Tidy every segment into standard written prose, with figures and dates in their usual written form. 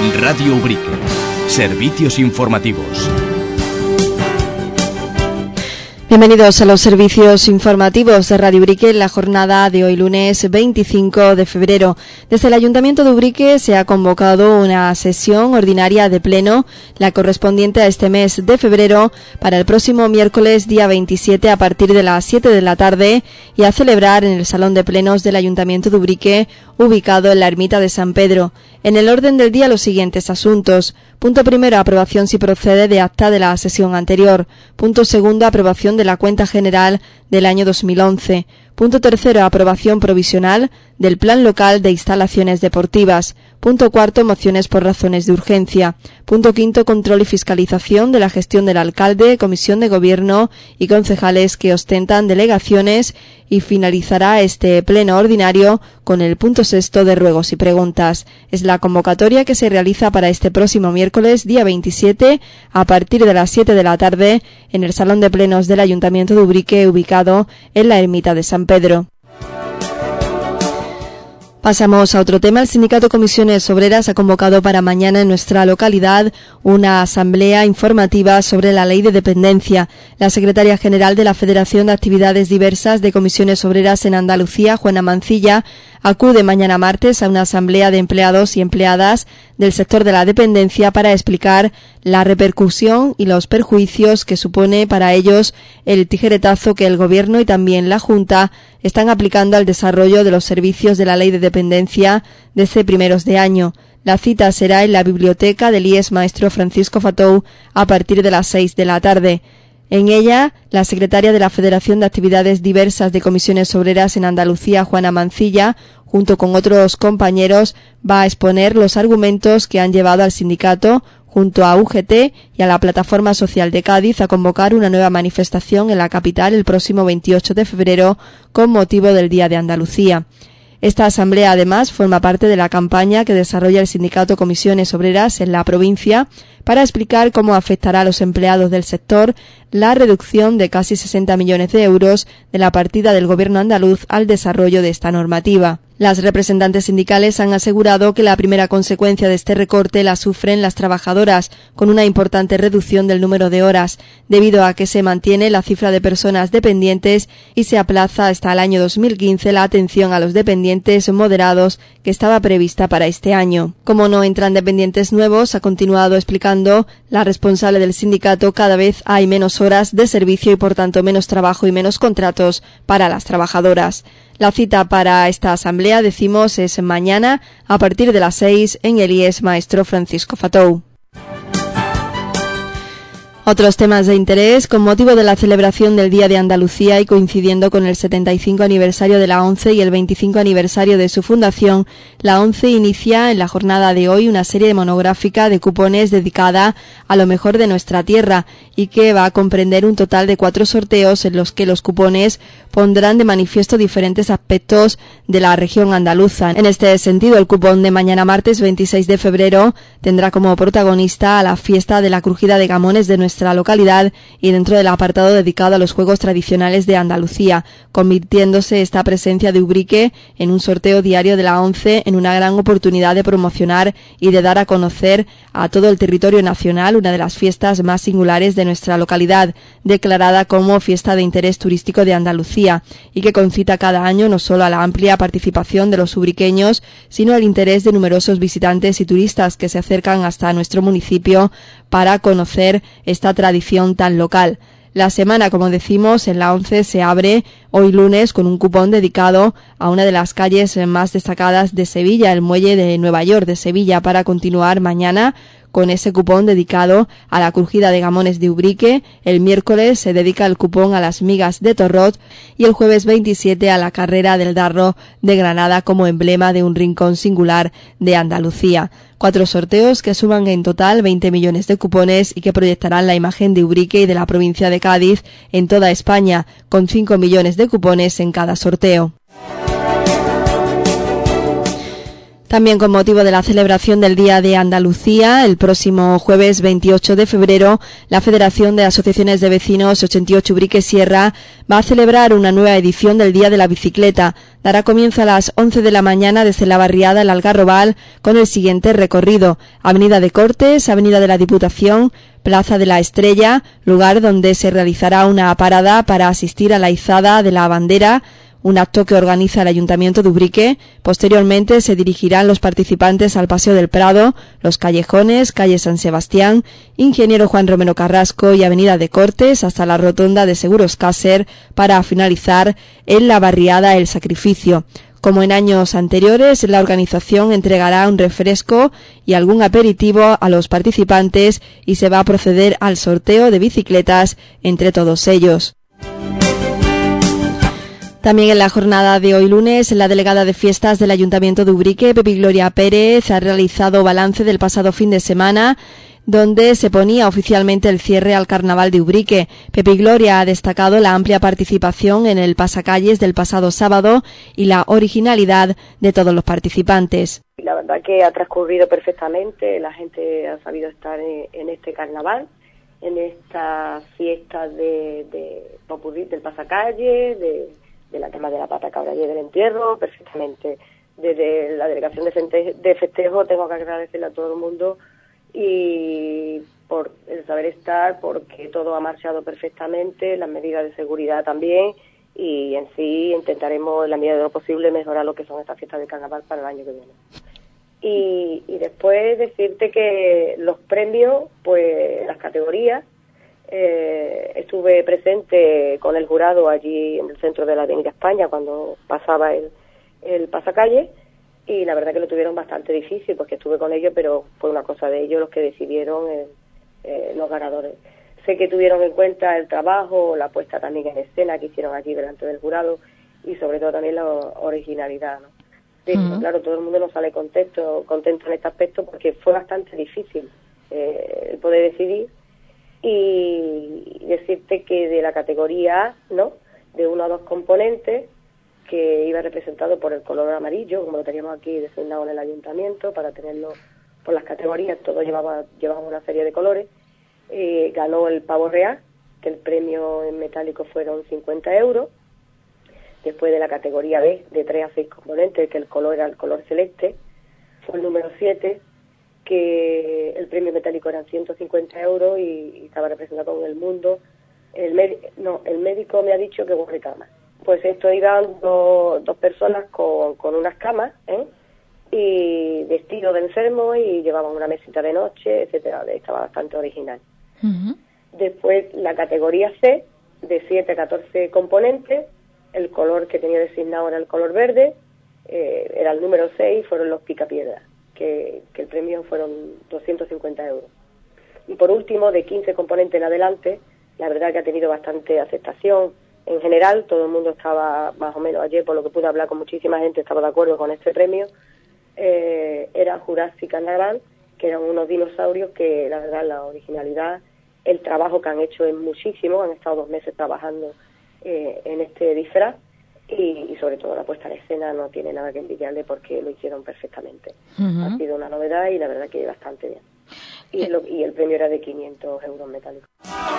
Radio Ubrique. Servicios informativos. Bienvenidos a los servicios informativos de Radio Ubrique en la jornada de hoy lunes 25 de febrero. Desde el Ayuntamiento de Ubrique se ha convocado una sesión ordinaria de pleno, la correspondiente a este mes de febrero, para el próximo miércoles día 27 a partir de las 7 de la tarde y a celebrar en el Salón de Plenos del Ayuntamiento de Ubrique, ubicado en la Ermita de San Pedro. En el orden del día los siguientes asuntos. Punto primero, aprobación si procede de acta de la sesión anterior. Punto segundo, aprobación de la cuenta general del año 2011. Punto tercero, aprobación provisional del Plan Local de Instalaciones Deportivas. Punto cuarto, mociones por razones de urgencia. Punto quinto, control y fiscalización de la gestión del alcalde, comisión de gobierno y concejales que ostentan delegaciones, y finalizará este pleno ordinario con el punto sexto de ruegos y preguntas. Es la convocatoria que se realiza para este próximo miércoles, día 27, a partir de las 7 de la tarde, en el Salón de Plenos del Ayuntamiento de Ubrique, ubicado en la Ermita de San Pedro. Pasamos a otro tema. El Sindicato Comisiones Obreras ha convocado para mañana en nuestra localidad una asamblea informativa sobre la Ley de Dependencia. La secretaria general de la Federación de Actividades Diversas de Comisiones Obreras en Andalucía, Juana Mancilla, acude mañana martes a una asamblea de empleados y empleadas del sector de la dependencia para explicar la repercusión y los perjuicios que supone para ellos el tijeretazo que el Gobierno y también la Junta están aplicando al desarrollo de los servicios de la Ley de Dependencia desde primeros de año. La cita será en la biblioteca del IES Maestro Francisco Fatou a partir de las 6 de la tarde. En ella, la secretaria de la Federación de Actividades Diversas de Comisiones Obreras en Andalucía, Juana Mancilla, junto con otros compañeros, va a exponer los argumentos que han llevado al sindicato, junto a UGT y a la Plataforma Social de Cádiz, a convocar una nueva manifestación en la capital el próximo 28 de febrero con motivo del Día de Andalucía. Esta asamblea, además, forma parte de la campaña que desarrolla el Sindicato Comisiones Obreras en la provincia para explicar cómo afectará a los empleados del sector la reducción de casi 60 millones de euros de la partida del Gobierno andaluz al desarrollo de esta normativa. Las representantes sindicales han asegurado que la primera consecuencia de este recorte la sufren las trabajadoras, con una importante reducción del número de horas, debido a que se mantiene la cifra de personas dependientes y se aplaza hasta el año 2015 la atención a los dependientes moderados que estaba prevista para este año. Como no entran dependientes nuevos, ha continuado explicando la responsable del sindicato, cada vez hay menos horas de servicio y por tanto menos trabajo y menos contratos para las trabajadoras. La cita para esta asamblea, decimos, es mañana a partir de las 6 en el IES Maestro Francisco Fatou. Otros temas de interés. Con motivo de la celebración del Día de Andalucía y coincidiendo con el 75 aniversario de la ONCE y el 25 aniversario de su fundación, la ONCE inicia en la jornada de hoy una serie monográfica de cupones dedicada a lo mejor de nuestra tierra y que va a comprender un total de 4 sorteos en los que los cupones pondrán de manifiesto diferentes aspectos de la región andaluza. En este sentido, el cupón de mañana martes 26 de febrero tendrá como protagonista a la fiesta de la crujida de gamones de nuestra localidad y dentro del apartado dedicado a los juegos tradicionales de Andalucía, convirtiéndose esta presencia de Ubrique en un sorteo diario de la ONCE en una gran oportunidad de promocionar y de dar a conocer a todo el territorio nacional una de las fiestas más singulares de nuestra localidad, declarada como fiesta de interés turístico de Andalucía, y que concita cada año no solo a la amplia participación de los ubriqueños, sino al interés de numerosos visitantes y turistas que se acercan hasta nuestro municipio para conocer esta tradición tan local. La semana, como decimos, en la ONCE se abre hoy lunes con un cupón dedicado a una de las calles más destacadas de Sevilla, el Muelle de Nueva York de Sevilla, para continuar mañana con ese cupón dedicado a la crujida de gamones de Ubrique. El miércoles se dedica el cupón a las migas de Torrot y el jueves 27 a la carrera del Darro de Granada como emblema de un rincón singular de Andalucía. 4 sorteos que suman en total 20 millones de cupones y que proyectarán la imagen de Ubrique y de la provincia de Cádiz en toda España, con 5 millones de cupones en cada sorteo. También con motivo de la celebración del Día de Andalucía, el próximo jueves 28 de febrero, la Federación de Asociaciones de Vecinos 88 Ubrique Sierra va a celebrar una nueva edición del Día de la Bicicleta. Dará comienzo a las 11 de la mañana desde la barriada El Algarrobal con el siguiente recorrido: Avenida de Cortes, Avenida de la Diputación, Plaza de la Estrella, lugar donde se realizará una parada para asistir a la izada de la bandera, un acto que organiza el Ayuntamiento de Ubrique. Posteriormente se dirigirán los participantes al Paseo del Prado, Los Callejones, Calle San Sebastián, Ingeniero Juan Romero Carrasco y Avenida de Cortes hasta la rotonda de Seguros Caser para finalizar en la barriada El Sacrificio. Como en años anteriores, la organización entregará un refresco y algún aperitivo a los participantes y se va a proceder al sorteo de bicicletas entre todos ellos. También en la jornada de hoy lunes, la delegada de fiestas del Ayuntamiento de Ubrique, Pepi Gloria Pérez, ha realizado balance del pasado fin de semana, donde se ponía oficialmente el cierre al Carnaval de Ubrique. Pepi Gloria ha destacado la amplia participación en el pasacalles del pasado sábado y la originalidad de todos los participantes. La verdad que ha transcurrido perfectamente, la gente ha sabido estar en este carnaval, en estas fiestas de popurrí del pasacalles, de la tema de la pata cabra y del entierro, perfectamente. Desde la delegación de festejo tengo que agradecerle a todo el mundo y por el saber estar, porque todo ha marchado perfectamente, las medidas de seguridad también, y en sí intentaremos en la medida de lo posible mejorar lo que son estas fiestas de carnaval para el año que viene. Y después decirte que los premios, pues las categorías, estuve presente con el jurado allí en el centro de la Avenida España cuando pasaba el pasacalle, y la verdad que lo tuvieron bastante difícil porque estuve con ellos, pero fue una cosa de ellos los que decidieron los ganadores. Sé que tuvieron en cuenta el trabajo, la puesta también en escena que hicieron aquí delante del jurado y sobre todo también la originalidad, ¿no? Sí, claro, todo el mundo no sale contento en este aspecto porque fue bastante difícil el poder decidir. Y decirte que de la categoría A, ¿no?, de 1 a 2 componentes, que iba representado por el color amarillo, como lo teníamos aquí designado en el ayuntamiento, para tenerlo por las categorías, todos llevaban una serie de colores. Ganó el pavo real, que el premio en metálico fueron 50 euros. Después de la categoría B, de 3 a 6 componentes, que el color era el color celeste, fue el número 7, que el premio metálico eran 150 euros y estaba representado con el mundo. El médico me ha dicho que borre camas. Pues esto iban dos personas con unas camas, y vestidos de enfermo, y llevaban una mesita de noche, etcétera. Estaba bastante original. Después la categoría C, de 7 a 14 componentes, el color que tenía designado era el color verde, era el número 6, fueron los picapiedras, que el premio fueron 250 euros. Y por último, de 15 componentes en adelante, la verdad que ha tenido bastante aceptación. En general, todo el mundo estaba, más o menos ayer, por lo que pude hablar con muchísima gente, estaba de acuerdo con este premio. Era Jurassic Carnaval, que eran unos dinosaurios que, la verdad, la originalidad, el trabajo que han hecho es muchísimo, han estado 2 meses trabajando en este disfraz, y sobre todo la puesta en escena no tiene nada que envidiarle porque lo hicieron perfectamente. Ha sido una novedad y la verdad que bastante bien. Y el premio era de 500 euros metálicos.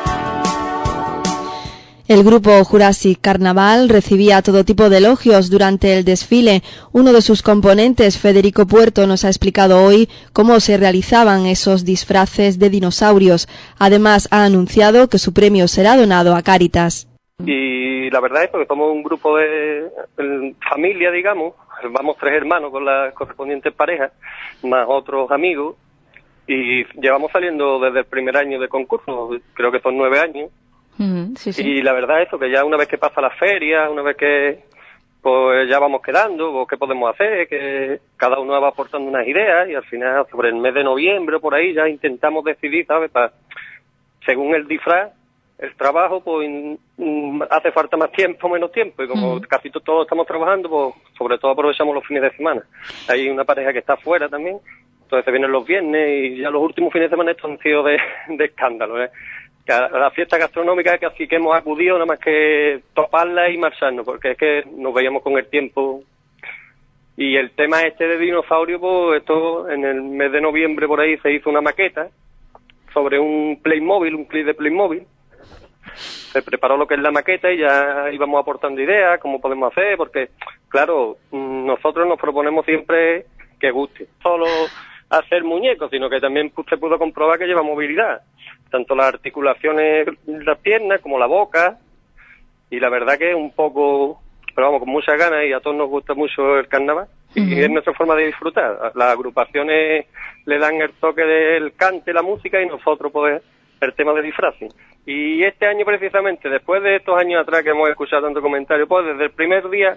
El grupo Jurassic Carnaval recibía todo tipo de elogios durante el desfile. Uno de sus componentes, Federico Puerto, nos ha explicado hoy cómo se realizaban esos disfraces de dinosaurios. Además, ha anunciado que su premio será donado a Cáritas. Y la verdad es que somos un grupo de familia, digamos, vamos 3 hermanos con las correspondientes parejas, más otros amigos, y llevamos saliendo desde el primer año de concurso, creo que son 9 años. Sí. Y la verdad es que ya una vez que pasa la feria, una vez que pues ya vamos quedando, pues, qué podemos hacer, que cada uno va aportando unas ideas, y al final sobre el mes de noviembre o por ahí ya intentamos decidir, ¿sabes? Según el disfraz, el trabajo, pues hace falta más tiempo, menos tiempo, y como casi todos estamos trabajando, pues sobre todo aprovechamos los fines de semana. Hay una pareja que está fuera también, entonces se vienen los viernes, y ya los últimos fines de semana estos han sido de escándalo, La fiesta gastronómica que así que hemos acudido nada más que toparla y marcharnos, porque es que nos veíamos con el tiempo Y el tema este de dinosaurio, pues esto en el mes de noviembre por ahí se hizo una maqueta sobre un Playmobil, un clip de Playmobil. Se preparó lo que es la maqueta y ya íbamos aportando ideas, cómo podemos hacer, porque, claro, nosotros nos proponemos siempre que guste. Solo hacer muñecos, sino que también se pudo comprobar que lleva movilidad. Tanto las articulaciones de las piernas como la boca. Y la verdad que es un poco, pero vamos, con muchas ganas, y a todos nos gusta mucho el carnaval. Y es nuestra forma de disfrutar. Las agrupaciones le dan el toque del cante, la música, y nosotros pues el tema de disfraces. Y este año precisamente, después de estos años atrás que hemos escuchado tanto comentario, pues desde el primer día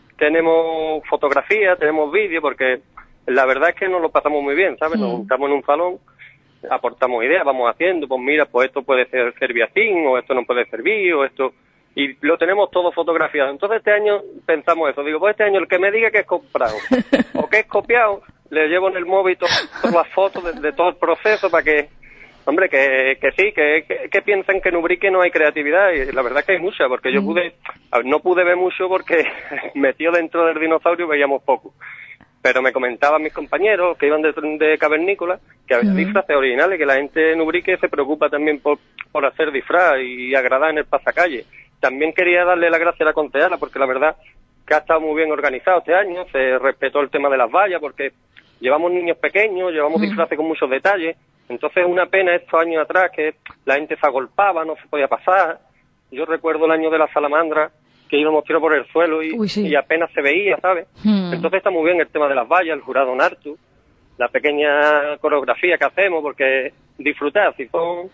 tenemos fotografías, tenemos vídeos, porque la verdad es que nos lo pasamos muy bien, ¿sabes? Nos juntamos en un salón, aportamos ideas, vamos haciendo, pues mira, pues esto puede servir así, o esto no puede servir, o esto... Y lo tenemos todo fotografiado. Entonces este año pensamos eso. Digo, pues este año el que me diga que es comprado o que es copiado, le llevo en el móvil todas las fotos de todo el proceso para que... Hombre, que sí, que piensan que en Ubrique no hay creatividad, y la verdad es que hay mucha, porque yo no pude ver mucho porque metido dentro del dinosaurio veíamos poco. Pero me comentaban mis compañeros que iban de cavernícola que había disfraces originales, que la gente en Ubrique se preocupa también por hacer disfraz y agradar en el pasacalle. También quería darle las gracias a la concejala, porque la verdad que ha estado muy bien organizado este año, se respetó el tema de las vallas, porque llevamos niños pequeños, llevamos disfraces con muchos detalles. Entonces, una pena estos años atrás que la gente se agolpaba, no se podía pasar. Yo recuerdo el año de la salamandra, que íbamos tiro por el suelo y apenas se veía, ¿sabes? Entonces está muy bien el tema de las vallas, el jurado Nartu, la pequeña coreografía que hacemos, porque disfrutar, si son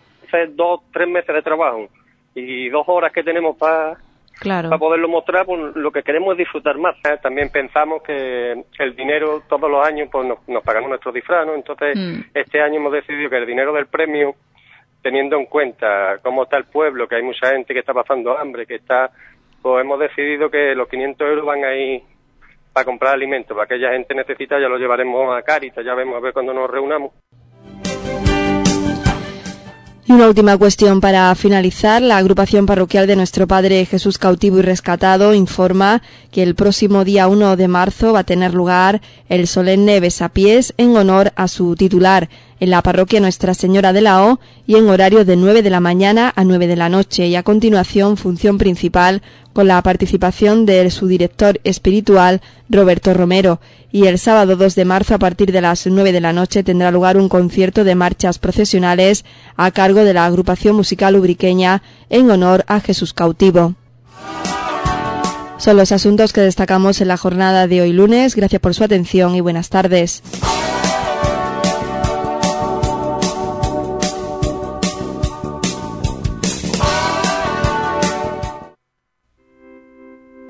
2-3 meses de trabajo y 2 horas que tenemos para poderlo mostrar, pues lo que queremos es disfrutar más, ¿sabes? También pensamos que el dinero todos los años pues nos pagamos nuestro disfraz, ¿no? Entonces este año hemos decidido que el dinero del premio, teniendo en cuenta cómo está el pueblo, que hay mucha gente que está pasando hambre, pues hemos decidido que los 500 euros van a ir para comprar alimentos, para aquella gente necesita, ya lo llevaremos a Cáritas, ya vemos a ver cuando nos reunamos. Y una última cuestión para finalizar. La agrupación parroquial de Nuestro Padre Jesús Cautivo y Rescatado informa que el próximo día 1 de marzo va a tener lugar el solemne besapiés en honor a su titular en la parroquia Nuestra Señora de la O, y en horario de 9 de la mañana a 9 de la noche, y a continuación función principal con la participación de su director espiritual Roberto Romero. Y el sábado 2 de marzo a partir de las 9 de la noche tendrá lugar un concierto de marchas procesionales a cargo de la agrupación musical ubriqueña en honor a Jesús Cautivo. Son los asuntos que destacamos en la jornada de hoy lunes. Gracias por su atención y buenas tardes.